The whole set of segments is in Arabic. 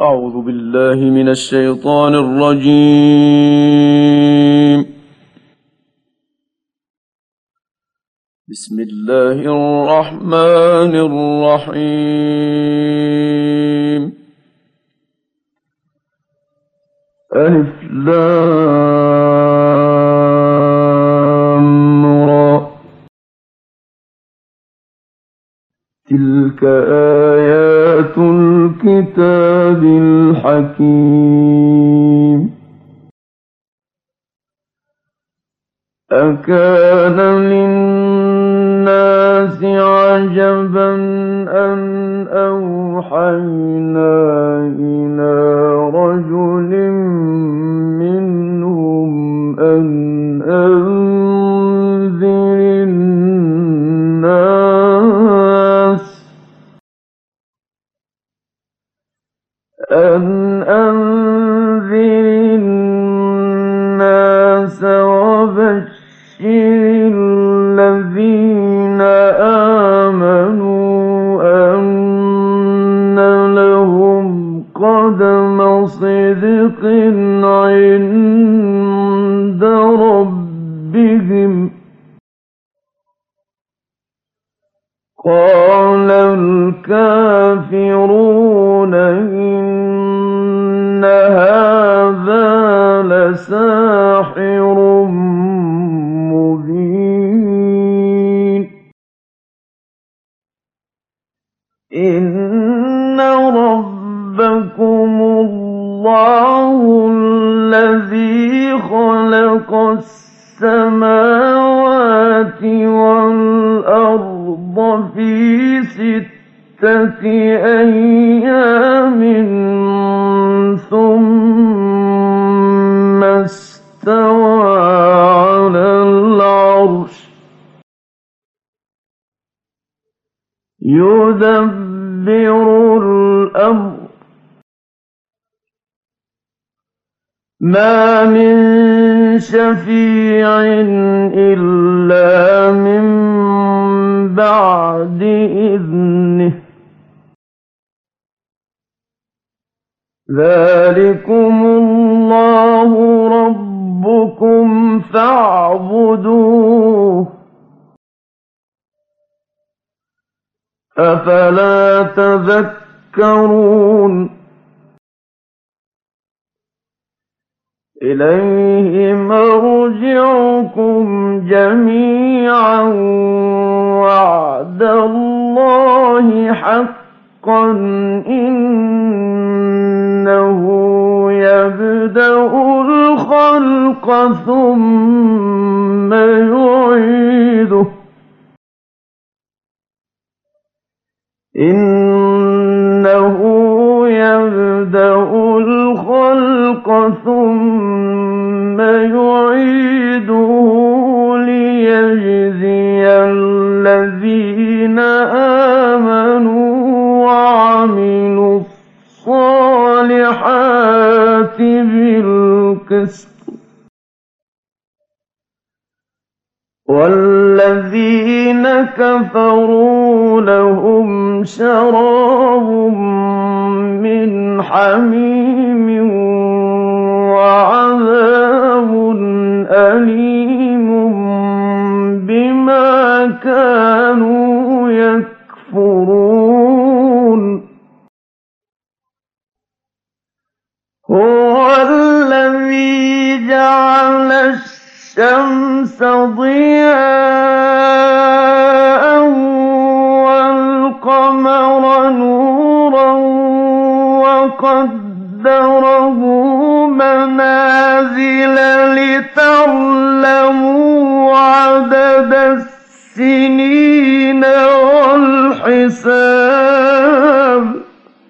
أعوذ بالله من الشيطان الرجيم. بسم الله الرحمن الرحيم. ألف لام را. تلك آيات الكتاب الحكيم. أكان للناس عجبا أن أوحينا إلى رجل منهم أن أنذر الناس وبشر الذين آمنوا أن لهم قدم صدق عند ربهم. قال الكافرون إن هذا لساحر مبين. إن ربكم الله الذي خلق السماوات والأرض في 6 أيام ثم استوى على العرش يدبر الأمر ما من شفيع إلا من بعد إذنه. ذلكم الله ربكم فاعبدوه أفلا تذكرون. إليه مرجعكم جميعا وعد الله حقا إنه يبدأ الخلق ثم يعيده. إنه يبدأ الخلق ثم يعيده ليجزي الذين آمنوا وعملوا الصالحات بالقسط والذين كفروا لهم شراب من حميم وعذاب أليم بما كانوا يكفرون. هو الذي جعل الشمس ضياء والقمر نورا وقدره منازل لتعلموا عدد السنين والحساب.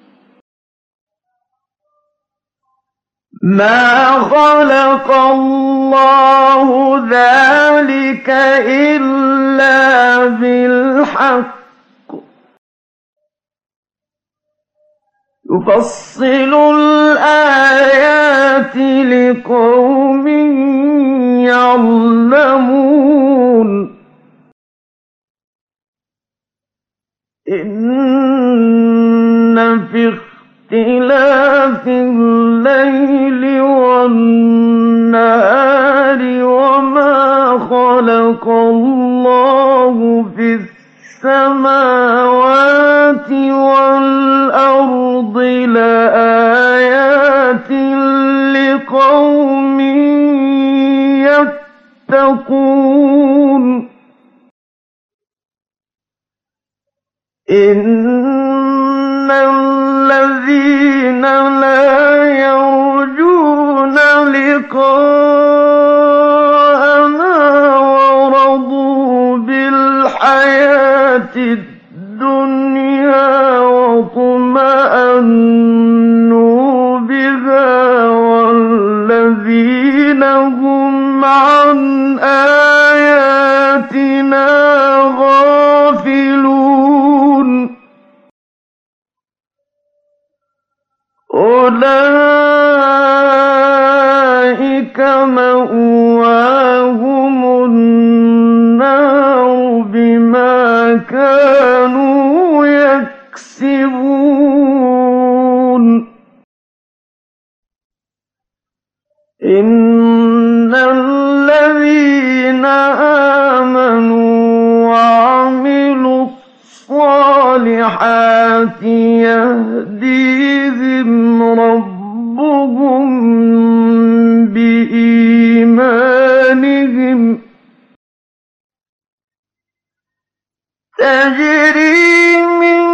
ما خلق الله ذلك إلا بالحق يفصل الآيات لقوم يعلمون. إن في اختلاف اخْتِلَافِ اللَّيْلِ وَالنَّهَارِ وَمَا خَلَقَ اللَّهُ فِي السَّمَاوَاتِ وَالْأَرْضِ لَآيَاتٍ لِّقَوْمٍ يَتَّقُونَ إِنَّ الَّذِينَ لَا يَرْجُونَ لِقَاءَنَا وَرَضُوا بِالْحَيَاةِ الدُّنْيَا وَاطْمَأَنُّوا بِهَا وَالَّذِينَ هُمْ عَنْ آيَاتِنَا غَافِلُونَ أُولَٰئِكَ مَأْوَاهُمُ النَّارُ بِمَا كَانُوا يَكْسِبُونَ إِنَّ الَّذِينَ آمَنُوا وَعَمِلُوا الصَّالِحَاتِ يَهْدِيهِمْ رَبُّهُم بِإِيمَانِهِمْ تَجْرِي مِن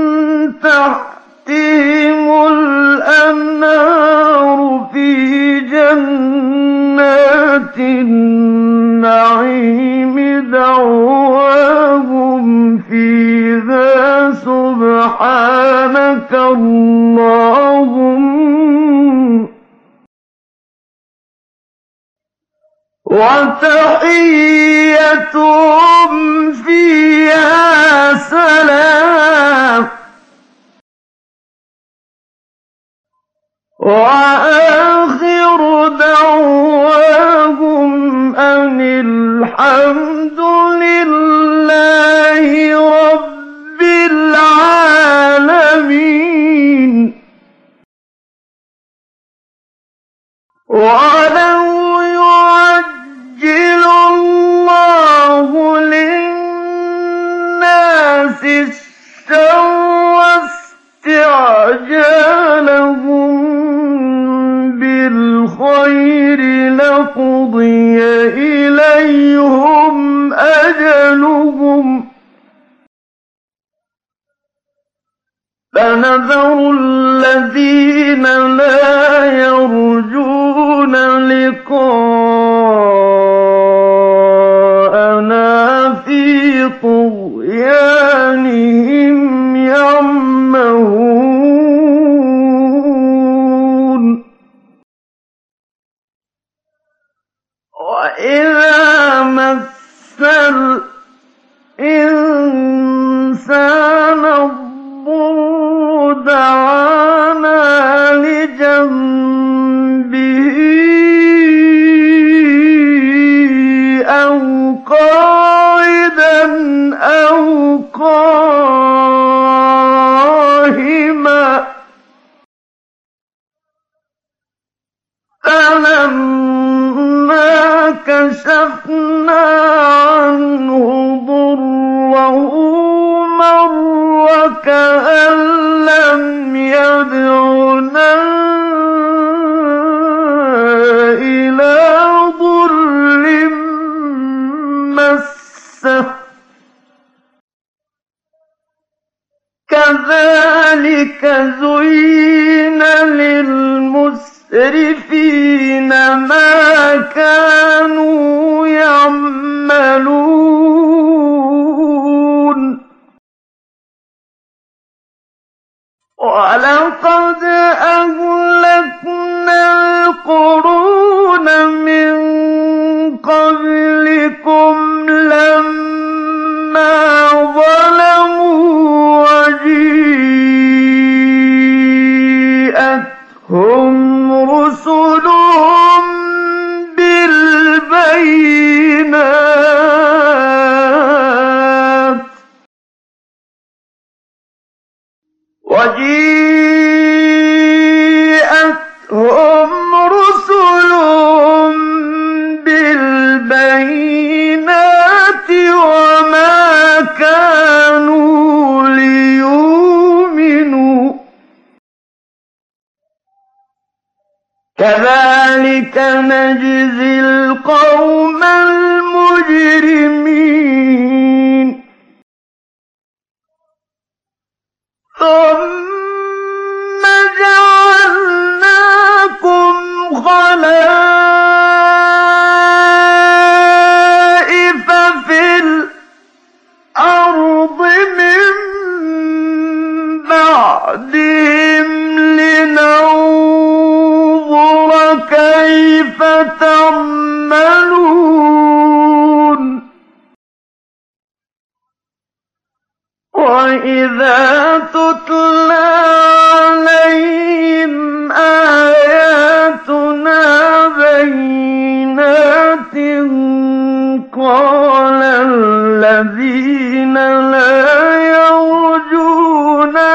تَحْتِهِمُ الْأَنْهَارُ فِي جَنَّاتِ النَّعِيمِ دَعْوَاهُمْ فِيهَا سُبْحَانَكَ اللَّهُمَّ وَتَحِيَّتُهُمْ فِيهَا سَلَامٌ وَآخِرُ دَعْوَاهُمْ أَنِ الْحَمْدُ لِلَّهِ رَبِّ الْعَالَمِينَ وَلَوْ يُعَجِّلُ اللَّهُ لِلنَّاسِ الشَّرَّ اسْتِعْجَالَهُم بِالْخَيْرِ لَقُضِيَ إِلَيْهِمْ أَجَلُهُمْ فَنَذَرُ الَّذِينَ لَا يَرْجُونَ لِقَاءَنَا فِي طُغْيَانِهِمْ يَعْمَهُونَ وَإِذَا مَسَّ الْإِنسَانَ الضُّرُّ دَعَانَا لِجَنبِهِ أَوْ قَاعِدًا أَوْ قَائِمًا فَلَمَّا كَشَفْنَا عَنْهُ ضُرَّهُ مَرَّ كَأَن لَّمْ يَدْعُنَا إِلَىٰ ضُرٍّ مَّسَّهُ كَذَٰلِكَ زُيِّنَ لِلْمُسْرِفِينَ مَا كَانُوا يَعْمَلُونَ وَلَقَدْ أَهْلَكْنَا الْقُرُونَ مِن قَبْلِكُمْ لَمَّا ظَلَمُوا وَجِيءَتْهُمْ رُسُلُهُم بِالْبَيِّنَاتِ كذلك نجزي القوم المجرمين ثم جعلناكم خلائف في الأرض من بعدهم لننظر كيف تعملون وإذا تتلى عليهم آياتنا بينات قال الذين لا يرجون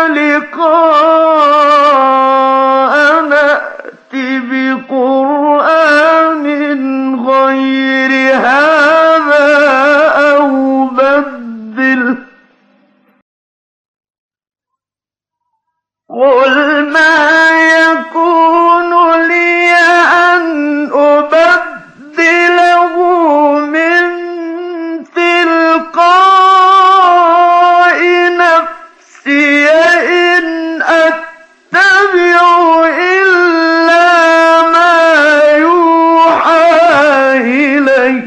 لقاءنا ائت بقرآن غير هذا أو بدله قل ما يكون لي أن أبدله من تلقاء نفسي إن أتبع إلا ما يوحى إلي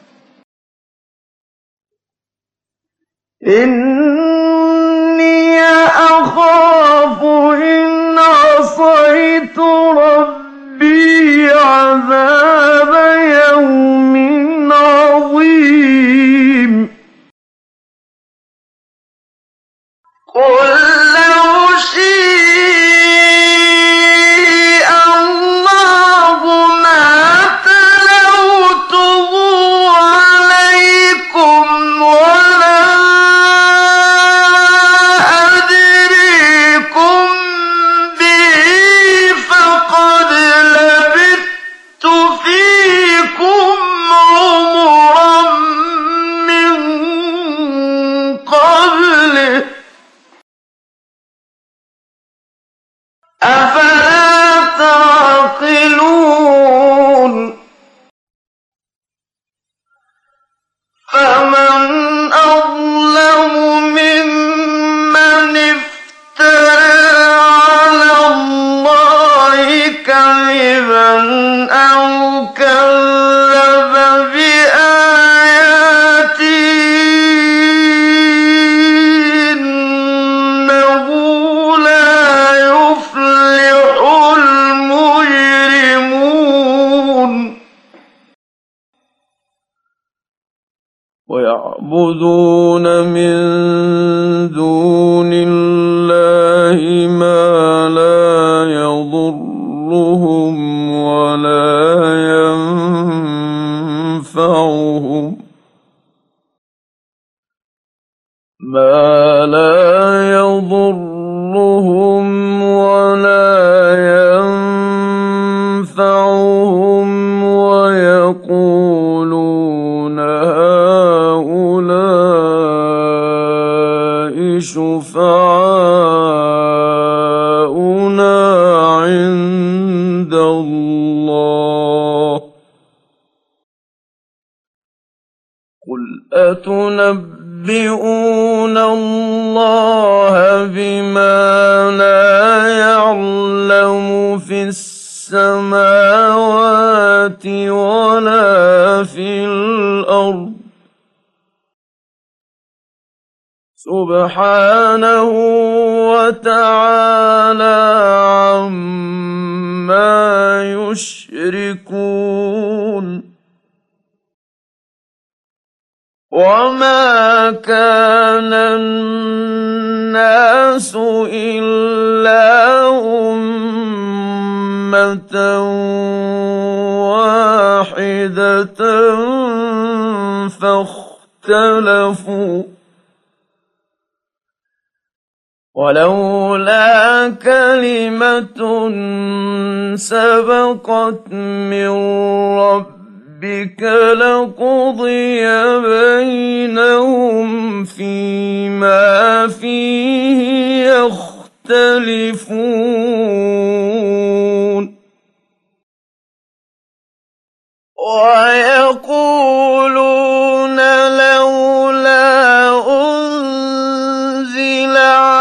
إني أخاف إن عصيت ربي عذاب يوم عظيم قل لو شاء الله ما تلوته عليكم ولا أدريكم به فقد لبثت فيكم عمرا من قبله أفلا تعقلون فمن أظلم ممن افترى على الله كذبا أو كذب بآياته إنه لا يفلح المجرمون ويعبدون من دون الله ما لا يضرهم ولا ينفعهم ويقولون هؤلاء شفعاؤنا عند الله قل أتنبئون الله بما لا يعلم في السماوات ولا في الأرض سبحانه وتعالى عما يشركون وما كان الناس إلا أمة واحدة فاختلفوا ولولا كلمة سبقت من ربك لقضي بينهم فيما فيه يختلفون ويقولون لولا أنزل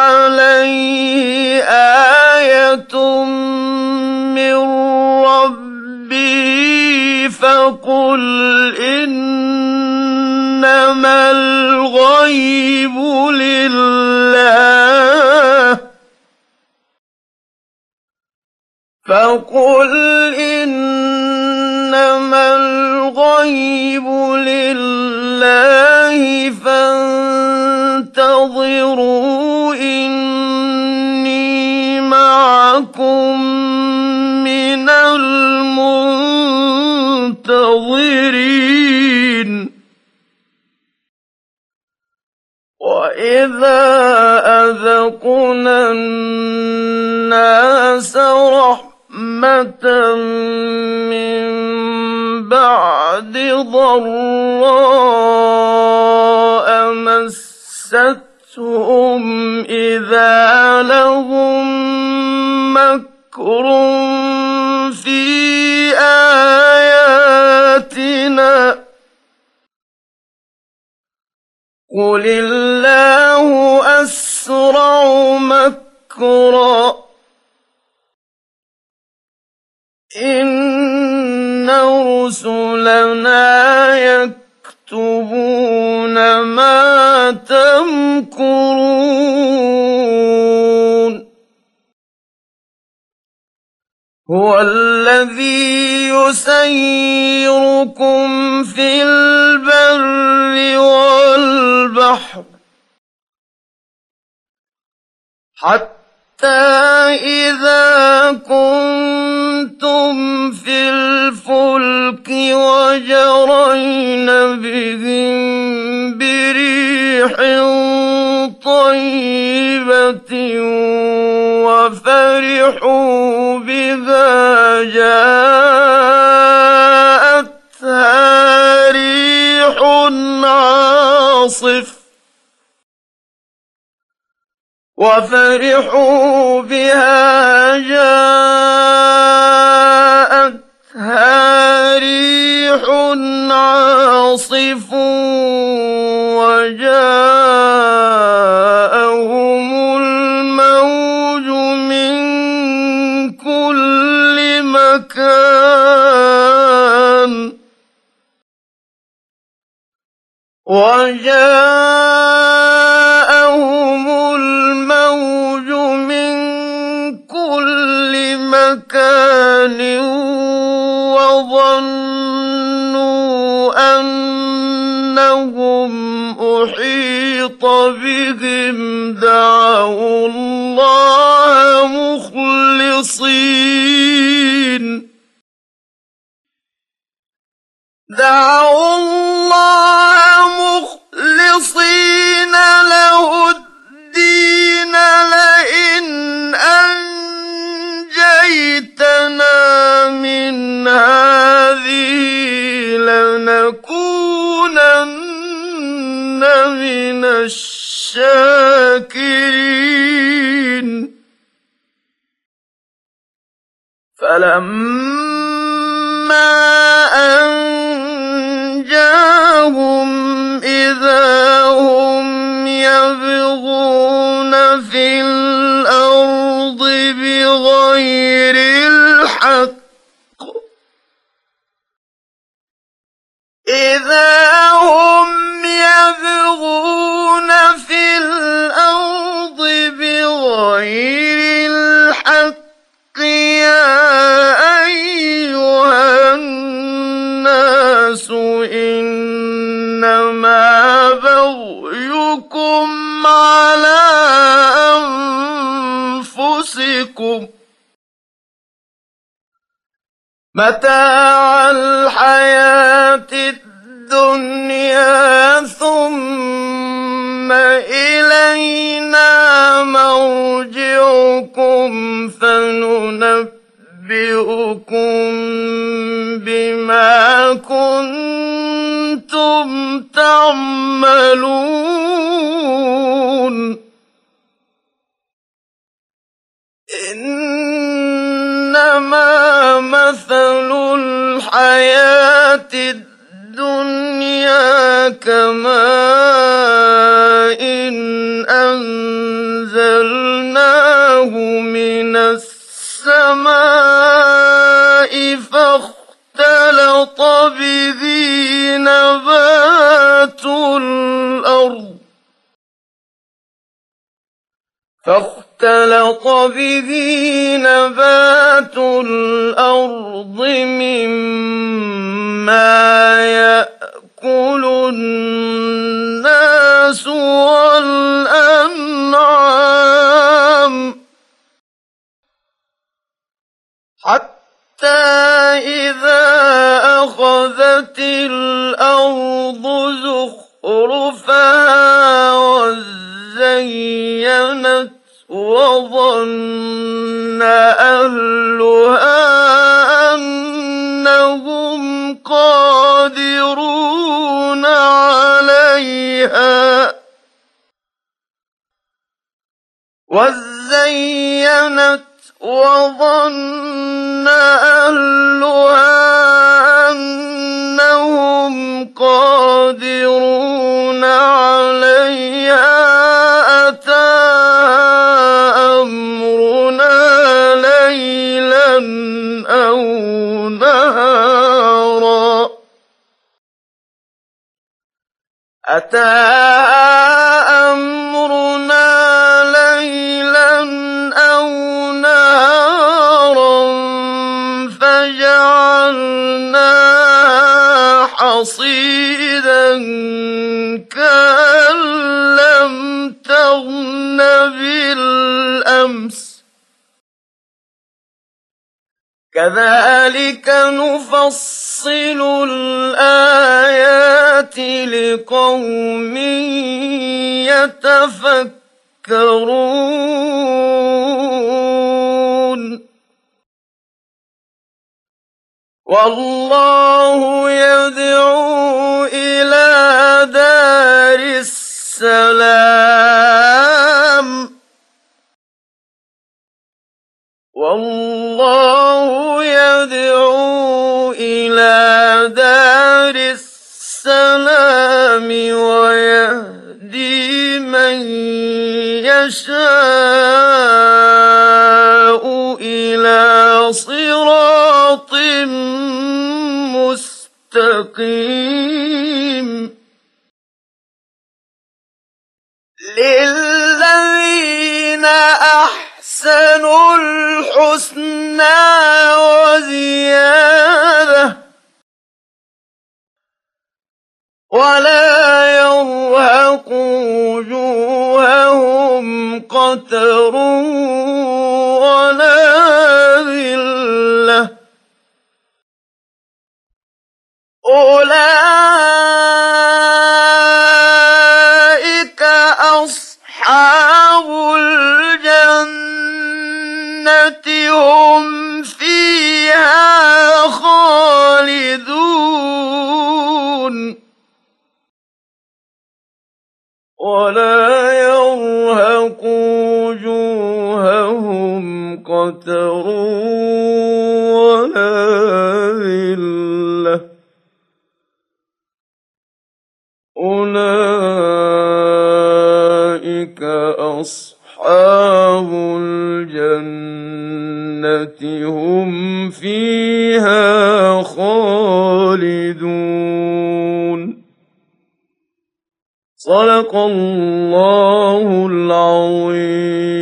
عليه آية من ربه فقل إنما الغيب لله فانتظروا إني معكم من المنتظرين وإذا أذقنا الناس رحمة من بعد ضراء مستهم إذا لهم مكر في آياتنا قل الله أسرع مكرا إن رسلنا يكتبون ما تمكرون هو الذي يسيركم في البر والبحر حتى إذا كنتم في الفلك وجرين بهم بريح طيبة وفرحوا بها جاءتها ريح عاصف وجاءهم الموج من كل مكان وظنوا أنهم أحيط بهم دعوا الله مخلصين له الدين لئن أنجيتنا من هذه لنكونن من الشاكرين فلما أنجاهم إذا هم يبغون في الأرض بغير الحق يا أيها الناس إنما بغيكم على أنفسكم متاع الحياة الدنيا ثم إلينا مرجعكم فننبئكم بما كنتم تعملون إنما مثل الحياة الْحَيَاةِ الدُّنْيَا كَمَاءٍ أَنزَلْنَاهُ مِنَ السَّمَاءِ فَاخْتَلَطَ بِهِ نَبَاتُ الْأَرْضِ مِمَّا يَأْكُلُ النَّاسُ وَالْأَنْعَامُ حَتَّىٰ إِذَا أَخَذَتِ الْأَرْضُ زُخْرُفَهَا وَازَّيَّنَتْ وَظَنَّ أَهْلُهَا أَنَّهُمْ قَادِرُونَ عَلَيْهَا أَتَاهَا أَمْرُنَا لَيْلًا أَوْ نَهَارًا فَجَعَلْنَاهَا حَصِيدًا كَأَن لَّمْ تَغْنَ بِالْأَمْسِ ۚ كَذَٰلِكَ نُفَصِّلُ الْآيَاتِ لِقَوْمٍ يَتَفَكَّرُونَ وَاللَّهُ يَدْعُو إِلَىٰ دَارِ السَّلَامِ وَيَهْدِي مَن يَشَاءُ إِلَىٰ صِرَاطٍ مُّسْتَقِيمٍ لِّلَّذِينَ أَحْسَنُوا الْحُسْنَىٰ وَزِيَادَةٌ ۖ وَلَا يَرْهَقُ وُجُوهَهُمْ قَتَرٌ وَلَا ذِلَّةٌ ۚ أُولَٰئِكَ أَصْحَابُ الْجَنَّةِ ۖ هُمْ فِيهَا خَالِدُونَ وَلَا يَرْهَقُ وُجُوهَهُمْ قَتَرٌ وَلَا ذِلَّةٌ ۚ أُولَٰئِكَ أَصْحَابُ الْجَنَّةِ ۖ هُمْ فِيهَا خَالِدُونَ صدق الله العظيم.